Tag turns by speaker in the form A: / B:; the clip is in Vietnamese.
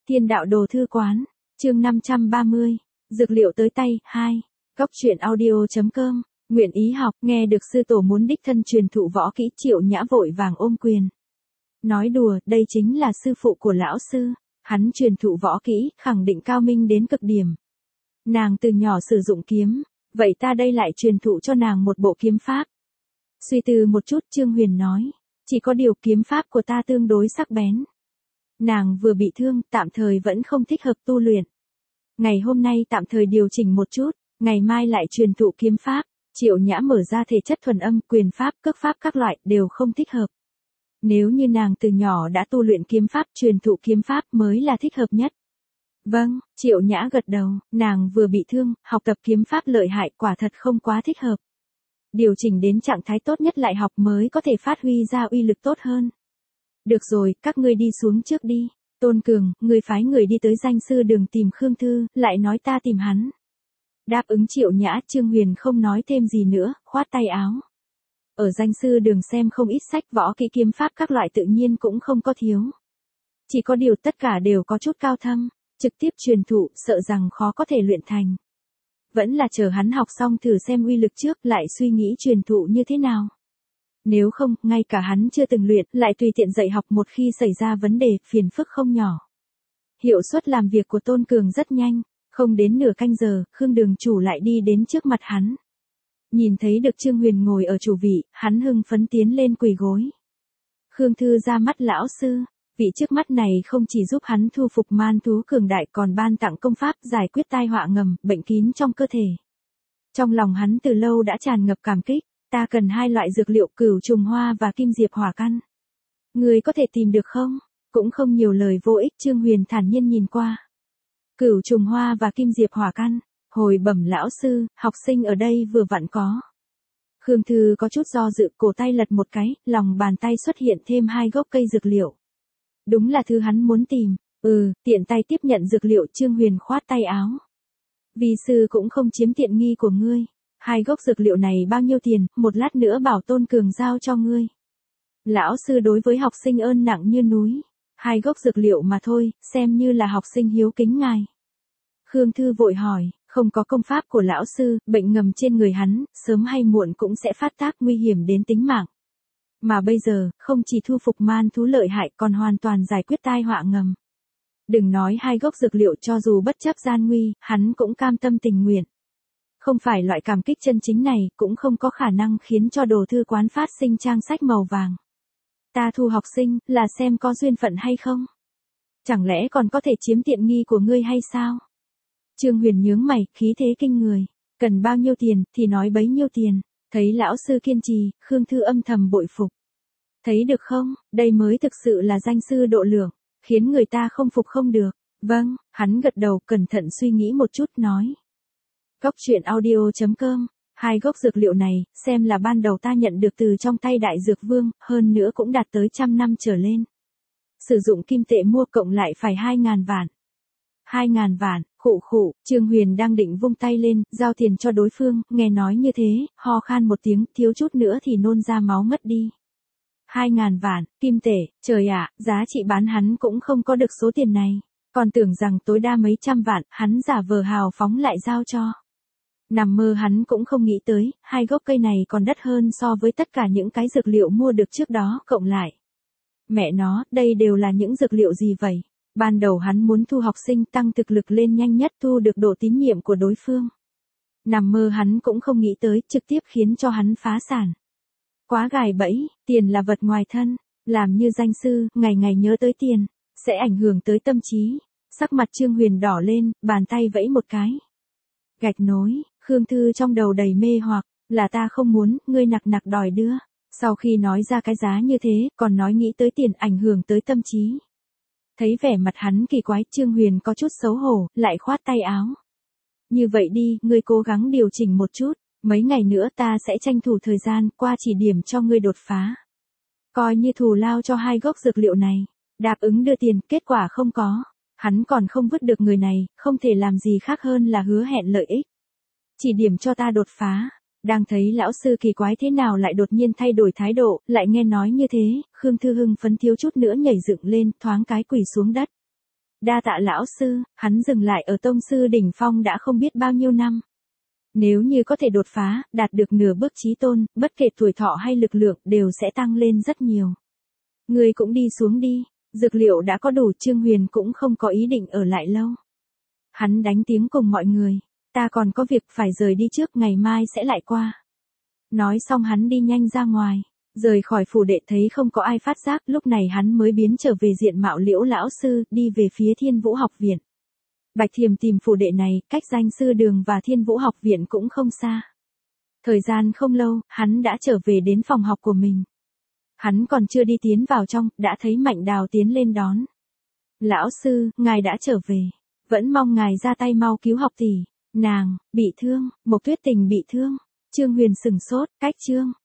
A: Thiên đạo đồ thư quán, chương 530, dược liệu tới tay, 2, góc truyện audio.com, nguyện ý học, nghe được sư tổ muốn đích thân truyền thụ võ kỹ Triệu Nhã vội vàng ôm quyền. Nói đùa, đây chính là sư phụ của lão sư, hắn truyền thụ võ kỹ, khẳng định cao minh đến cực điểm. Nàng từ nhỏ sử dụng kiếm, vậy ta đây lại truyền thụ cho nàng một bộ kiếm pháp. Suy tư một chút Trương Huyền nói, chỉ có điều kiếm pháp của ta tương đối sắc bén. Nàng vừa bị thương, tạm thời vẫn không thích hợp tu luyện. Ngày hôm nay tạm thời điều chỉnh một chút, ngày mai lại truyền thụ kiếm pháp. Triệu Nhã mở ra thể chất thuần âm, quyền pháp, cước pháp các loại đều không thích hợp. Nếu như nàng từ nhỏ đã tu luyện kiếm pháp, truyền thụ kiếm pháp mới là thích hợp nhất. Vâng, Triệu Nhã gật đầu, nàng vừa bị thương, học tập kiếm pháp lợi hại quả thật không quá thích hợp. Điều chỉnh đến trạng thái tốt nhất lại học mới có thể phát huy ra uy lực tốt hơn. Được rồi, các ngươi đi xuống trước đi. Tôn Cường, ngươi phái người đi tới danh sư đường tìm Khương Thư, lại nói ta tìm hắn. Đáp ứng Triệu Nhã, Trương Huyền không nói thêm gì nữa, khoát tay áo. Ở danh sư đường xem không ít sách võ kỹ kiếm pháp các loại tự nhiên cũng không có thiếu. Chỉ có điều tất cả đều có chút cao thâm, trực tiếp truyền thụ, sợ rằng khó có thể luyện thành. Vẫn là chờ hắn học xong thử xem uy lực trước, lại suy nghĩ truyền thụ như thế nào. Nếu không, ngay cả hắn chưa từng luyện, lại tùy tiện dạy học một khi xảy ra vấn đề, phiền phức không nhỏ. Hiệu suất làm việc của Tôn Cường rất nhanh, không đến nửa canh giờ, Khương đường chủ lại đi đến trước mặt hắn. Nhìn thấy được Trương Huyền ngồi ở chủ vị, hắn hưng phấn tiến lên quỳ gối. Khương Thư ra mắt lão sư, vị trước mắt này không chỉ giúp hắn thu phục man thú cường đại còn ban tặng công pháp giải quyết tai họa ngầm, bệnh kín trong cơ thể. Trong lòng hắn từ lâu đã tràn ngập cảm kích. Ta cần 2 loại dược liệu Cửu Trùng Hoa và Kim Diệp Hỏa Căn. Người có thể tìm được không? Cũng không nhiều lời vô ích, Trương Huyền thản nhiên nhìn qua. Cửu Trùng Hoa và Kim Diệp Hỏa Căn, hồi bẩm lão sư, học sinh ở đây vừa vặn có. Khương Thư có chút do dự, cổ tay lật một cái, lòng bàn tay xuất hiện thêm 2 gốc cây dược liệu. Đúng là thứ hắn muốn tìm, tiện tay tiếp nhận dược liệu. Trương Huyền khoát tay áo. Vi sư cũng không chiếm tiện nghi của ngươi. 2 gốc dược liệu này bao nhiêu tiền, một lát nữa bảo Tôn Cường giao cho ngươi. Lão sư đối với học sinh ơn nặng như núi. 2 gốc dược liệu mà thôi, xem như là học sinh hiếu kính ngài. Khương Thư vội hỏi, không có công pháp của lão sư, bệnh ngầm trên người hắn, sớm hay muộn cũng sẽ phát tác nguy hiểm đến tính mạng. Mà bây giờ, không chỉ thu phục man thú lợi hại còn hoàn toàn giải quyết tai họa ngầm. Đừng nói 2 gốc dược liệu, cho dù bất chấp gian nguy, hắn cũng cam tâm tình nguyện. Không phải loại cảm kích chân chính này, cũng không có khả năng khiến cho đồ thư quán phát sinh trang sách màu vàng. Ta thu học sinh, là xem có duyên phận hay không? Chẳng lẽ còn có thể chiếm tiện nghi của ngươi hay sao? Trương Huyền nhướng mày, khí thế kinh người. Cần bao nhiêu tiền, thì nói bấy nhiêu tiền. Thấy lão sư kiên trì, Khương Thư âm thầm bội phục. Thấy được không, đây mới thực sự là danh sư độ lượng, khiến người ta không phục không được. Vâng, hắn gật đầu, cẩn thận suy nghĩ một chút nói. Góc truyện audio.com, 2 gốc dược liệu này, xem là ban đầu ta nhận được từ trong tay Đại Dược Vương, hơn nữa cũng đạt tới 100 năm trở lên. Sử dụng kim tệ mua cộng lại phải 2.000 vạn. 2.000 vạn, khụ, Trương Huyền đang định vung tay lên, giao tiền cho đối phương, nghe nói như thế, ho khan một tiếng, thiếu chút nữa thì nôn ra máu mất đi. 2.000 vạn, kim tệ, trời ạ, giá trị bán hắn cũng không có được số tiền này. Còn tưởng rằng tối đa mấy trăm vạn, hắn giả vờ hào phóng lại giao cho. Nằm mơ hắn cũng không nghĩ tới, 2 gốc cây này còn đắt hơn so với tất cả những cái dược liệu mua được trước đó cộng lại. Mẹ nó, đây đều là những dược liệu gì vậy? Ban đầu hắn muốn thu học sinh tăng thực lực lên nhanh nhất, thu được độ tín nhiệm của đối phương. Nằm mơ hắn cũng không nghĩ tới, trực tiếp khiến cho hắn phá sản. Quá gài bẫy, tiền là vật ngoài thân, làm như danh sư, ngày ngày nhớ tới tiền, sẽ ảnh hưởng tới tâm trí. Sắc mặt Trương Huyền đỏ lên, bàn tay vẫy một cái. Gạch nối, Khương Thư trong đầu đầy mê hoặc, là ta không muốn, ngươi nặc đòi đưa. Sau khi nói ra cái giá như thế, còn nói nghĩ tới tiền ảnh hưởng tới tâm trí. Thấy vẻ mặt hắn kỳ quái, Trương Huyền có chút xấu hổ, lại khoát tay áo. Như vậy đi, ngươi cố gắng điều chỉnh một chút, mấy ngày nữa ta sẽ tranh thủ thời gian, qua chỉ điểm cho ngươi đột phá. Coi như thù lao cho 2 gốc dược liệu này, đáp ứng đưa tiền, kết quả không có. Hắn còn không vứt được người này, không thể làm gì khác hơn là hứa hẹn lợi ích. Chỉ điểm cho ta đột phá. Đang thấy lão sư kỳ quái thế nào lại đột nhiên thay đổi thái độ, lại nghe nói như thế, Khương Thư hưng phấn thiếu chút nữa nhảy dựng lên, thoáng cái quỳ xuống đất. Đa tạ lão sư, hắn dừng lại ở tông sư đỉnh phong đã không biết bao nhiêu năm. Nếu như có thể đột phá, đạt được nửa bước chí tôn, bất kể tuổi thọ hay lực lượng đều sẽ tăng lên rất nhiều. Ngươi cũng đi xuống đi, dược liệu đã có đủ. Trương Huyền cũng không có ý định ở lại lâu. Hắn đánh tiếng cùng mọi người, ta còn có việc phải rời đi trước, ngày mai sẽ lại qua. Nói xong hắn đi nhanh ra ngoài, rời khỏi phủ đệ thấy không có ai phát giác, lúc này hắn mới biến trở về diện mạo Liễu lão sư, đi về phía Thiên Vũ học viện. Bạch Thiềm tìm phủ đệ này, cách danh sư đường và Thiên Vũ học viện cũng không xa. Thời gian không lâu, hắn đã trở về đến phòng học của mình. Hắn còn chưa đi tiến vào trong, đã thấy Mạnh Đào tiến lên đón. Lão sư, ngài đã trở về. Vẫn mong ngài ra tay mau cứu học tỷ. Nàng, bị thương, Mộc Tuyết Tình bị thương. Trương Huyền sừng sốt, cách Trương